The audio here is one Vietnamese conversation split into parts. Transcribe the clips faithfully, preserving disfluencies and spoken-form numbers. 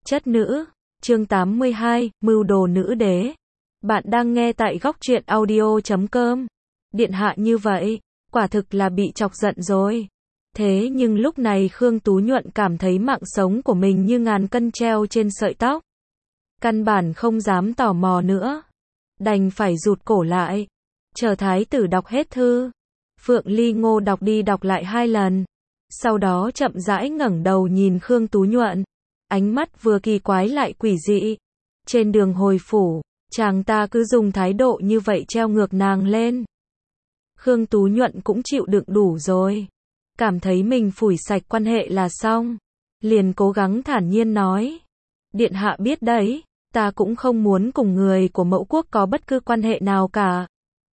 Chất nữ, chương tám mươi hai, mưu đồ nữ đế. Bạn đang nghe tại góc truyện audio chấm com. Điện hạ như vậy, quả thực là bị chọc giận rồi. Thế nhưng lúc này Khương Tú Nhuận cảm thấy mạng sống của mình như ngàn cân treo trên sợi tóc. Căn bản không dám tò mò nữa. Đành phải rụt cổ lại. Chờ thái tử đọc hết thư. Phượng Ly Ngô đọc đi đọc lại hai lần. Sau đó chậm rãi ngẩng đầu nhìn Khương Tú Nhuận. Ánh mắt vừa kỳ quái lại quỷ dị. Trên đường hồi phủ, chàng ta cứ dùng thái độ như vậy treo ngược nàng lên. Khương Tú Nhuận cũng chịu đựng đủ rồi. Cảm thấy mình phủi sạch quan hệ là xong. Liền cố gắng thản nhiên nói. Điện hạ biết đấy, ta cũng không muốn cùng người của mẫu quốc có bất cứ quan hệ nào cả.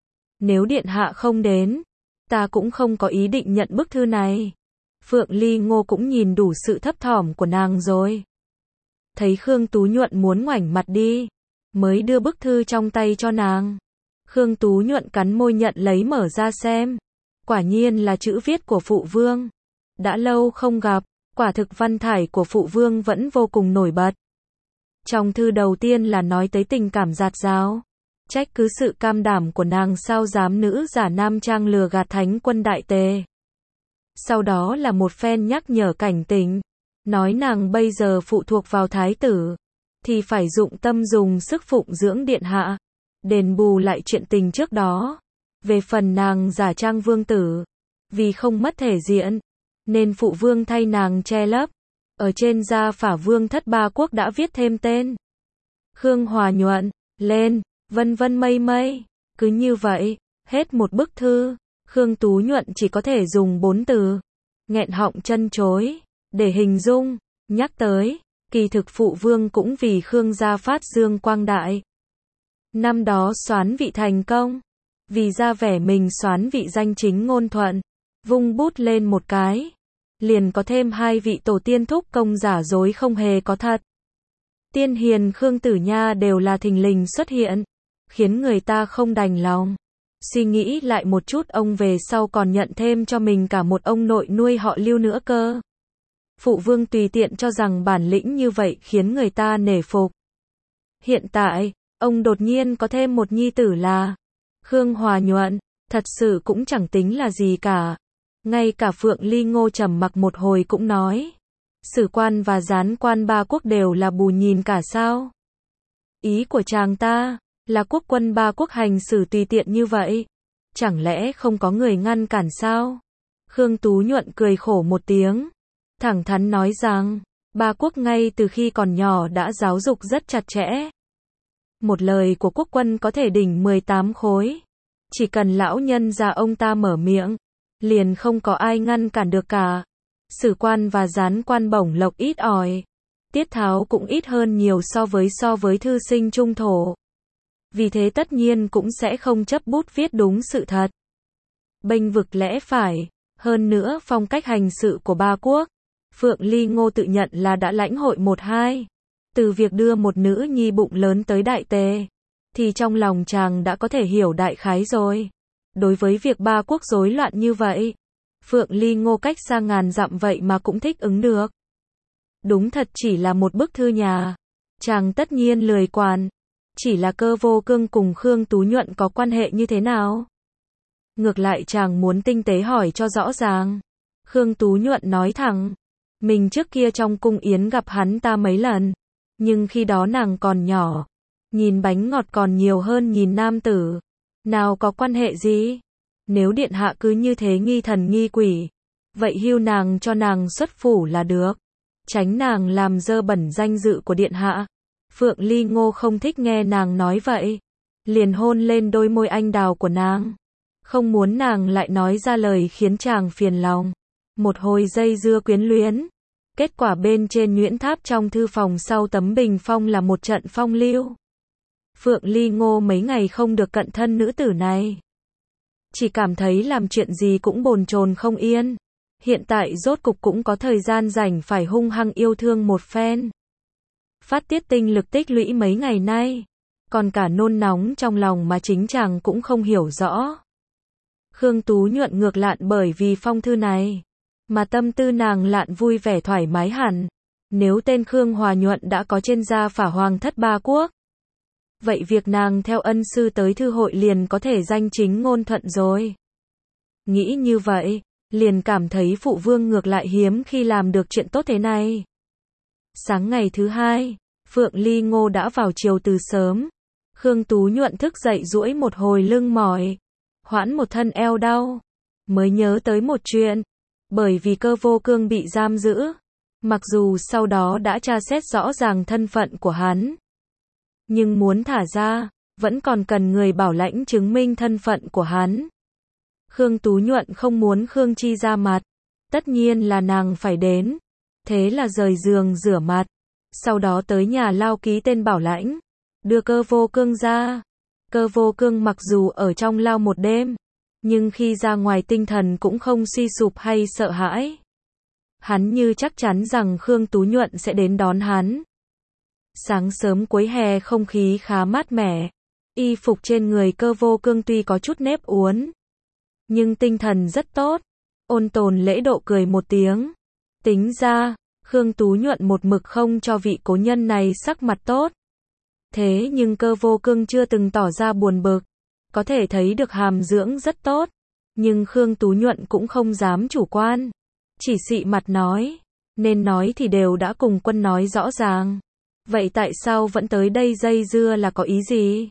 Nếu điện hạ không đến, ta cũng không có ý định nhận bức thư này. Phượng Ly Ngô cũng nhìn đủ sự thấp thỏm của nàng rồi. Thấy Khương Tú Nhuận muốn ngoảnh mặt đi, mới đưa bức thư trong tay cho nàng. Khương Tú Nhuận cắn môi nhận lấy mở ra xem. Quả nhiên là chữ viết của phụ vương. Đã lâu không gặp, quả thực văn thải của phụ vương vẫn vô cùng nổi bật. Trong thư đầu tiên là nói tới tình cảm dạt dào. Trách cứ sự cam đảm của nàng sao dám nữ giả nam trang lừa gạt thánh quân đại tề. Sau đó là một phen nhắc nhở cảnh tỉnh. Nói nàng bây giờ phụ thuộc vào thái tử. Thì phải dụng tâm dùng sức phụng dưỡng điện hạ. Đền bù lại chuyện tình trước đó. Về phần nàng giả trang vương tử. Vì không mất thể diện. Nên phụ vương thay nàng che lấp. Ở trên gia phả vương thất ba quốc đã viết thêm tên. Khương Hòa Nhuận, lên, vân vân mây mây. Cứ như vậy, hết một bức thư. Khương Tú Nhuận chỉ có thể dùng bốn từ. Nghẹn họng chân chối. Để hình dung, nhắc tới, kỳ thực phụ vương cũng vì Khương gia phát dương quang đại. Năm đó soán vị thành công. Vì ra vẻ mình soán vị danh chính ngôn thuận. Vung bút lên một cái. Liền có thêm hai vị tổ tiên thúc công giả dối không hề có thật. Tiên hiền Khương Tử Nha đều là thình lình xuất hiện. Khiến người ta không đành lòng. Suy nghĩ lại một chút ông về sau còn nhận thêm cho mình cả một ông nội nuôi họ Lưu nữa cơ. Phụ vương tùy tiện cho rằng bản lĩnh như vậy khiến người ta nể phục. Hiện tại, ông đột nhiên có thêm một nhi tử là Khương Hòa Nhuận, thật sự cũng chẳng tính là gì cả. Ngay cả Phượng Ly Ngô trầm mặc một hồi cũng nói. Sử quan và gián quan ba quốc đều là bù nhìn cả sao? Ý của chàng ta, là quốc quân ba quốc hành xử tùy tiện như vậy. Chẳng lẽ không có người ngăn cản sao? Khương Tú Nhuận cười khổ một tiếng. Thẳng thắn nói rằng, ba quốc ngay từ khi còn nhỏ đã giáo dục rất chặt chẽ. Một lời của quốc quân có thể đỉnh mười tám khối. Chỉ cần lão nhân già ông ta mở miệng, liền không có ai ngăn cản được cả. Sử quan và gián quan bổng lộc ít ỏi. Tiết tháo cũng ít hơn nhiều so với so với thư sinh trung thổ. Vì thế tất nhiên cũng sẽ không chấp bút viết đúng sự thật. Bênh vực lẽ phải. Hơn nữa phong cách hành sự của ba quốc. Phượng Ly Ngô tự nhận là đã lãnh hội một hai. Từ việc đưa một nữ nhi bụng lớn tới đại tề. Thì trong lòng chàng đã có thể hiểu đại khái rồi. Đối với việc ba quốc rối loạn như vậy. Phượng Ly Ngô cách xa ngàn dặm vậy mà cũng thích ứng được. Đúng thật chỉ là một bức thư nhà. Chàng tất nhiên lười quản. Chỉ là Cơ Vô Cương cùng Khương Tú Nhuận có quan hệ như thế nào? Ngược lại chàng muốn tinh tế hỏi cho rõ ràng. Khương Tú Nhuận nói thẳng. Mình trước kia trong cung yến gặp hắn ta mấy lần. Nhưng khi đó nàng còn nhỏ. Nhìn bánh ngọt còn nhiều hơn nhìn nam tử. Nào có quan hệ gì? Nếu điện hạ cứ như thế nghi thần nghi quỷ. Vậy hưu nàng cho nàng xuất phủ là được. Tránh nàng làm dơ bẩn danh dự của điện hạ. Phượng Ly Ngô không thích nghe nàng nói vậy. Liền hôn lên đôi môi anh đào của nàng. Không muốn nàng lại nói ra lời khiến chàng phiền lòng. Một hồi dây dưa quyến luyến. Kết quả bên trên nhuyễn tháp trong thư phòng sau tấm bình phong là một trận phong lưu. Phượng Ly Ngô mấy ngày không được cận thân nữ tử này. Chỉ cảm thấy làm chuyện gì cũng bồn chồn không yên. Hiện tại rốt cục cũng có thời gian rảnh phải hung hăng yêu thương một phen. Phát tiết tinh lực tích lũy mấy ngày nay. Còn cả nôn nóng trong lòng mà chính chàng cũng không hiểu rõ. Khương Tú Nhuận ngược lạn bởi vì phong thư này. Mà tâm tư nàng lạn vui vẻ thoải mái hẳn. Nếu tên Khương Hòa Nhuận đã có trên gia phả hoàng thất ba quốc, vậy việc nàng theo ân sư tới thư hội liền có thể danh chính ngôn thuận rồi. Nghĩ như vậy, liền cảm thấy phụ vương ngược lại hiếm khi làm được chuyện tốt thế này. Sáng ngày thứ hai, Phượng Ly Ngô đã vào triều từ sớm. Khương Tú Nhuận thức dậy duỗi một hồi lưng mỏi, hoãn một thân eo đau, mới nhớ tới một chuyện. Bởi vì Cơ Vô Cương bị giam giữ, mặc dù sau đó đã tra xét rõ ràng thân phận của hắn, nhưng muốn thả ra, vẫn còn cần người bảo lãnh chứng minh thân phận của hắn. Khương Tú Nhuận không muốn Khương Chi ra mặt, tất nhiên là nàng phải đến. Thế là rời giường rửa mặt, sau đó tới nhà lao ký tên bảo lãnh, đưa Cơ Vô Cương ra. Cơ Vô Cương mặc dù ở trong lao một đêm, nhưng khi ra ngoài tinh thần cũng không suy sụp hay sợ hãi. Hắn như chắc chắn rằng Khương Tú Nhuận sẽ đến đón hắn. Sáng sớm cuối hè không khí khá mát mẻ, y phục trên người Cơ Vô Cương tuy có chút nếp uốn, nhưng tinh thần rất tốt, ôn tồn lễ độ cười một tiếng. Tính ra, Khương Tú Nhuận một mực không cho vị cố nhân này sắc mặt tốt. Thế nhưng Cơ Vô Cương chưa từng tỏ ra buồn bực, có thể thấy được hàm dưỡng rất tốt. Nhưng Khương Tú Nhuận cũng không dám chủ quan, chỉ xị mặt nói, nên nói thì đều đã cùng quân nói rõ ràng. Vậy tại sao vẫn tới đây dây dưa là có ý gì?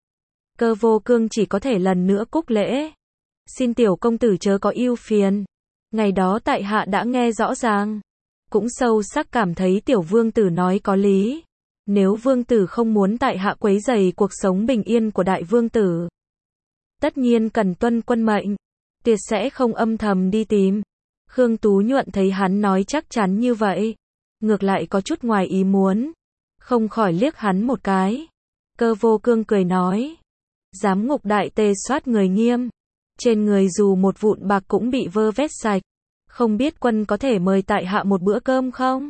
Cơ Vô Cương chỉ có thể lần nữa cúc lễ. Xin tiểu công tử chớ có ưu phiền. Ngày đó tại hạ đã nghe rõ ràng, cũng sâu sắc cảm thấy tiểu vương tử nói có lý. Nếu vương tử không muốn tại hạ quấy rầy cuộc sống bình yên của đại vương tử, tất nhiên cần tuân quân mệnh, tuyệt sẽ không âm thầm đi tìm. Khương Tú Nhuận thấy hắn nói chắc chắn như vậy, ngược lại có chút ngoài ý muốn, không khỏi liếc hắn một cái. Cơ Vô Cương cười nói, giám ngục đại tề soát người nghiêm, trên người dù một vụn bạc cũng bị vơ vét sạch, không biết quân có thể mời tại hạ một bữa cơm không?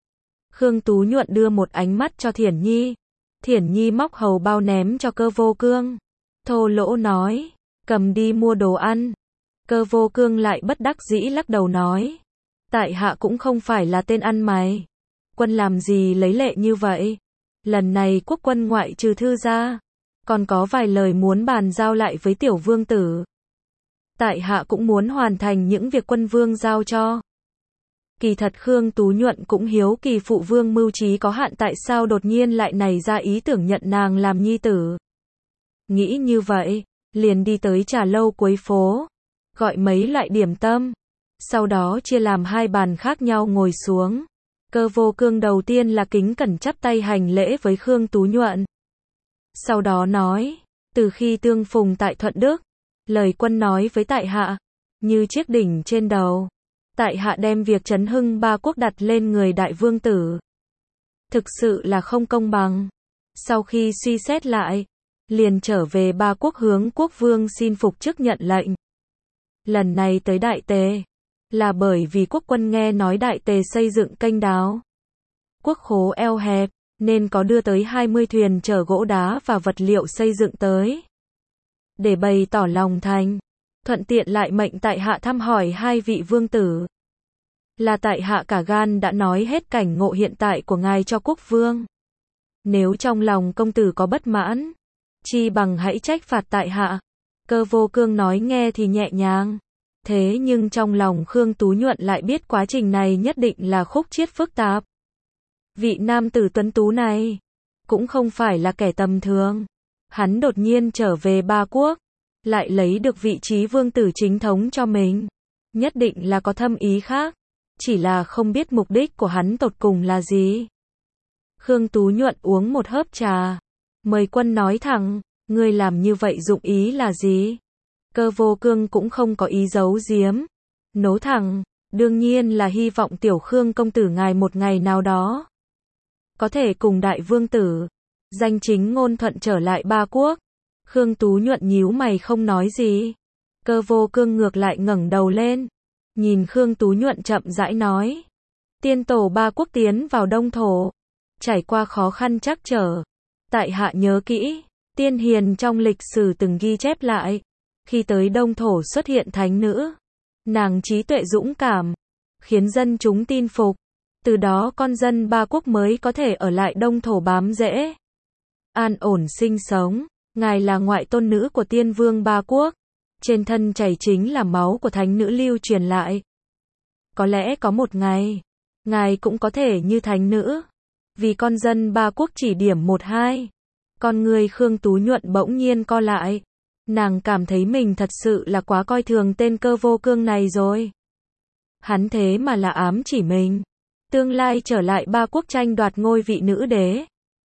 Khương Tú Nhuận đưa một ánh mắt cho Thiển Nhi, Thiển Nhi móc hầu bao ném cho Cơ Vô Cương, thô lỗ nói, cầm đi mua đồ ăn. Cơ Vô Cương lại bất đắc dĩ lắc đầu nói, tại hạ cũng không phải là tên ăn mày, quân làm gì lấy lệ như vậy. Lần này quốc quân ngoại trừ thư ra, còn có vài lời muốn bàn giao lại với tiểu vương tử. Tại hạ cũng muốn hoàn thành những việc quân vương giao cho. Kỳ thật Khương Tú Nhuận cũng hiếu kỳ phụ vương mưu trí có hạn tại sao đột nhiên lại nảy ra ý tưởng nhận nàng làm nhi tử. Nghĩ như vậy, liền đi tới trà lâu cuối phố, gọi mấy loại điểm tâm, sau đó chia làm hai bàn khác nhau ngồi xuống. Cơ Vô Cương đầu tiên là kính cẩn chắp tay hành lễ với Khương Tú Nhuận. Sau đó nói, từ khi tương phùng tại Thuận Đức, lời quân nói với tại hạ, như chiếc đỉnh trên đầu. Tại hạ đem việc trấn hưng ba quốc đặt lên người đại vương tử. Thực sự là không công bằng. Sau khi suy xét lại, liền trở về ba quốc hướng quốc vương xin phục chức nhận lệnh. Lần này tới Đại Tề, là bởi vì quốc quân nghe nói Đại Tề xây dựng kênh đào, quốc khố eo hẹp, nên có đưa tới hai mươi thuyền chở gỗ đá và vật liệu xây dựng tới. Để bày tỏ lòng thành, thuận tiện lại mệnh tại hạ thăm hỏi hai vị vương tử. Là tại hạ cả gan đã nói hết cảnh ngộ hiện tại của ngài cho quốc vương. Nếu trong lòng công tử có bất mãn, chi bằng hãy trách phạt tại hạ. Cơ Vô Cương nói nghe thì nhẹ nhàng, thế nhưng trong lòng Khương Tú Nhuận lại biết quá trình này nhất định là khúc chiết phức tạp. Vị nam tử tuấn tú này, cũng không phải là kẻ tầm thường. Hắn đột nhiên trở về ba quốc, lại lấy được vị trí vương tử chính thống cho mình. Nhất định là có thâm ý khác, chỉ là không biết mục đích của hắn tột cùng là gì. Khương Tú Nhuận uống một hớp trà, mời quân nói thẳng, ngươi làm như vậy dụng ý là gì? Cơ Vô Cương cũng không có ý giấu giếm, nố thẳng, đương nhiên là hy vọng tiểu Khương công tử ngài một ngày nào đó có thể cùng đại vương tử danh chính ngôn thuận trở lại ba quốc. Khương Tú Nhuận nhíu mày không nói gì. Cơ Vô Cương ngược lại ngẩng đầu lên, nhìn Khương Tú Nhuận chậm rãi nói, tiên tổ ba quốc tiến vào Đông thổ, trải qua khó khăn trắc trở. Tại hạ nhớ kỹ, tiên hiền trong lịch sử từng ghi chép lại, khi tới Đông thổ xuất hiện thánh nữ, nàng trí tuệ dũng cảm, khiến dân chúng tin phục. Từ đó con dân ba quốc mới có thể ở lại đông thổ bám rễ, an ổn sinh sống. Ngài là ngoại tôn nữ của tiên vương ba quốc. Trên thân chảy chính là máu của thánh nữ lưu truyền lại. Có lẽ có một ngày, ngài cũng có thể như thánh nữ. Vì con dân ba quốc chỉ điểm một hai. Con người Khương Tú Nhuận bỗng nhiên co lại. Nàng cảm thấy mình thật sự là quá coi thường tên Cơ Vô Cương này rồi. Hắn thế mà là ám chỉ mình. Tương lai trở lại ba quốc tranh đoạt ngôi vị nữ đế.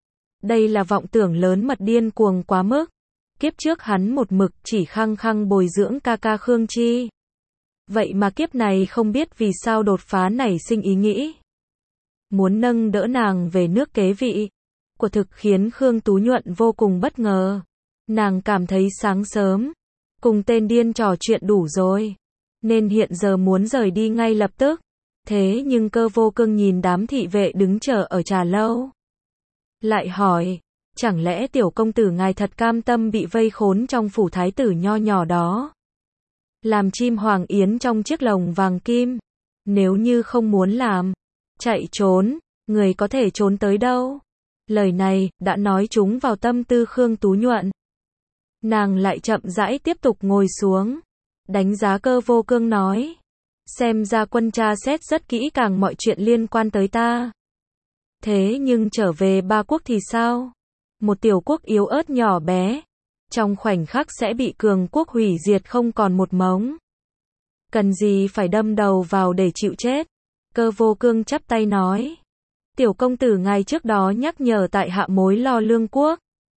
Đây là vọng tưởng lớn mật điên cuồng quá mức. Kiếp trước hắn một mực chỉ khăng khăng bồi dưỡng ca ca Khương Chi. Vậy mà kiếp này không biết vì sao đột phá nảy sinh ý nghĩ. Muốn nâng đỡ nàng về nước kế vị. Quả thực khiến Khương Tú Nhuận vô cùng bất ngờ. Nàng cảm thấy sáng sớm, cùng tên điên trò chuyện đủ rồi. Nên hiện giờ muốn rời đi ngay lập tức. Thế nhưng Cơ Vô Cương nhìn đám thị vệ đứng chờ ở trà lâu. Lại hỏi, chẳng lẽ tiểu công tử ngài thật cam tâm bị vây khốn trong phủ thái tử nho nhỏ đó? Làm chim hoàng yến trong chiếc lồng vàng kim. Nếu như không muốn làm, chạy trốn, người có thể trốn tới đâu? Lời này, đã nói trúng vào tâm tư Khương Tú Nhuận. Nàng lại chậm rãi tiếp tục ngồi xuống. Đánh giá Cơ Vô Cương nói. Xem ra quân tra xét rất kỹ càng mọi chuyện liên quan tới ta. Thế nhưng trở về ba quốc thì sao? Một tiểu quốc yếu ớt nhỏ bé. Trong khoảnh khắc sẽ bị cường quốc hủy diệt không còn một mống. Cần gì phải đâm đầu vào để chịu chết? Cơ Vô Cương chắp tay nói. Tiểu công tử ngài trước đó nhắc nhở tại hạ mối lo lương quốc.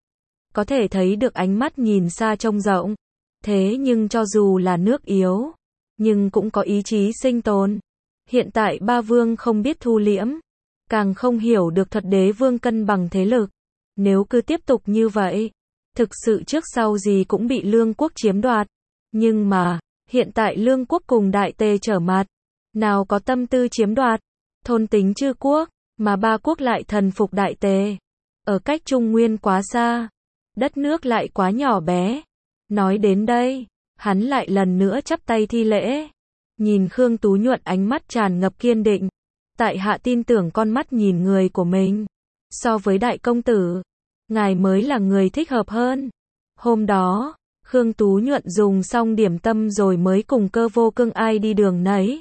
Có thể thấy được ánh mắt nhìn xa trông rộng. Thế nhưng cho dù là nước yếu, nhưng cũng có ý chí sinh tồn. Hiện tại ba vương không biết thu liễm, càng không hiểu được thuật đế vương cân bằng thế lực. Nếu cứ tiếp tục như vậy, thực sự trước sau gì cũng bị lương quốc chiếm đoạt. Nhưng mà, hiện tại lương quốc cùng đại tề trở mặt, nào có tâm tư chiếm đoạt, thôn tính chư quốc, mà ba quốc lại thần phục đại tề. Ở cách Trung Nguyên quá xa, đất nước lại quá nhỏ bé. Nói đến đây, hắn lại lần nữa chắp tay thi lễ. Nhìn Khương Tú Nhuận ánh mắt tràn ngập kiên định. Tại hạ tin tưởng con mắt nhìn người của mình. So với đại công tử, ngài mới là người thích hợp hơn. Hôm đó, Khương Tú Nhuận dùng xong điểm tâm rồi mới cùng Cơ Vô Cương ai đi đường nấy.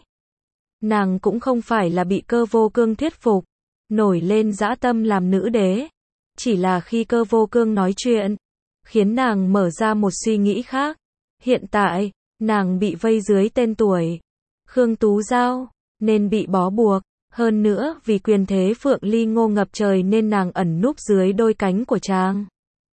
Nàng cũng không phải là bị Cơ Vô Cương thuyết phục, nổi lên dã tâm làm nữ đế. Chỉ là khi Cơ Vô Cương nói chuyện, khiến nàng mở ra một suy nghĩ khác. Hiện tại, nàng bị vây dưới tên tuổi Khương Tú Giao, nên bị bó buộc. Hơn nữa, vì quyền thế Phượng Ly Ngô ngập trời nên nàng ẩn núp dưới đôi cánh của chàng.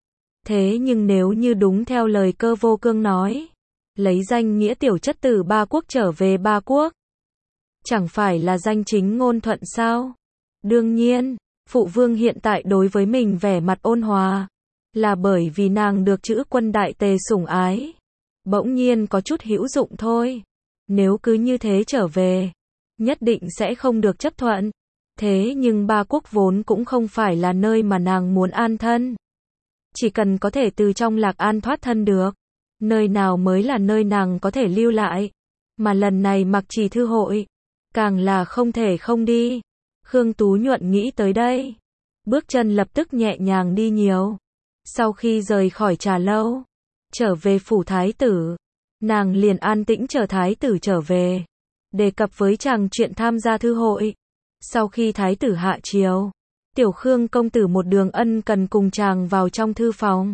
Thế nhưng nếu như đúng theo lời Cơ Vô Cương nói, lấy danh nghĩa tiểu chất tử ba quốc trở về ba quốc, chẳng phải là danh chính ngôn thuận sao? Đương nhiên, phụ vương hiện tại đối với mình vẻ mặt ôn hòa, là bởi vì nàng được chữ quân đại tề sủng ái. Bỗng nhiên có chút hữu dụng thôi. Nếu cứ như thế trở về, nhất định sẽ không được chấp thuận. Thế nhưng ba quốc vốn cũng không phải là nơi mà nàng muốn an thân. Chỉ cần có thể từ trong lạc an thoát thân được, nơi nào mới là nơi nàng có thể lưu lại. Mà lần này mặc trì thư hội, càng là không thể không đi. Khương Tú Nhuận nghĩ tới đây, bước chân lập tức nhẹ nhàng đi nhiều. Sau khi rời khỏi trà lâu, trở về phủ thái tử, nàng liền an tĩnh chờ thái tử trở về, đề cập với chàng chuyện tham gia thư hội. Sau khi thái tử hạ chiều, tiểu Khương công tử một đường ân cần cùng chàng vào trong thư phòng,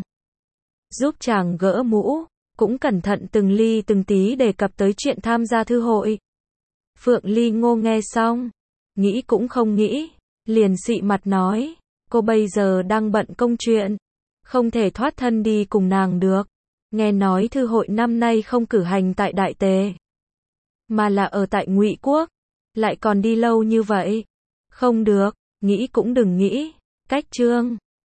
giúp chàng gỡ mũ, cũng cẩn thận từng ly từng tí đề cập tới chuyện tham gia thư hội. Phượng Ly Ngô nghe xong, nghĩ cũng không nghĩ, liền xị mặt nói, cô bây giờ đang bận công chuyện, không thể thoát thân đi cùng nàng được. Nghe nói thư hội năm nay không cử hành tại Đại Tề, mà là ở tại Ngụy Quốc, lại còn đi lâu như vậy. Không được, nghĩ cũng đừng nghĩ, cách trương.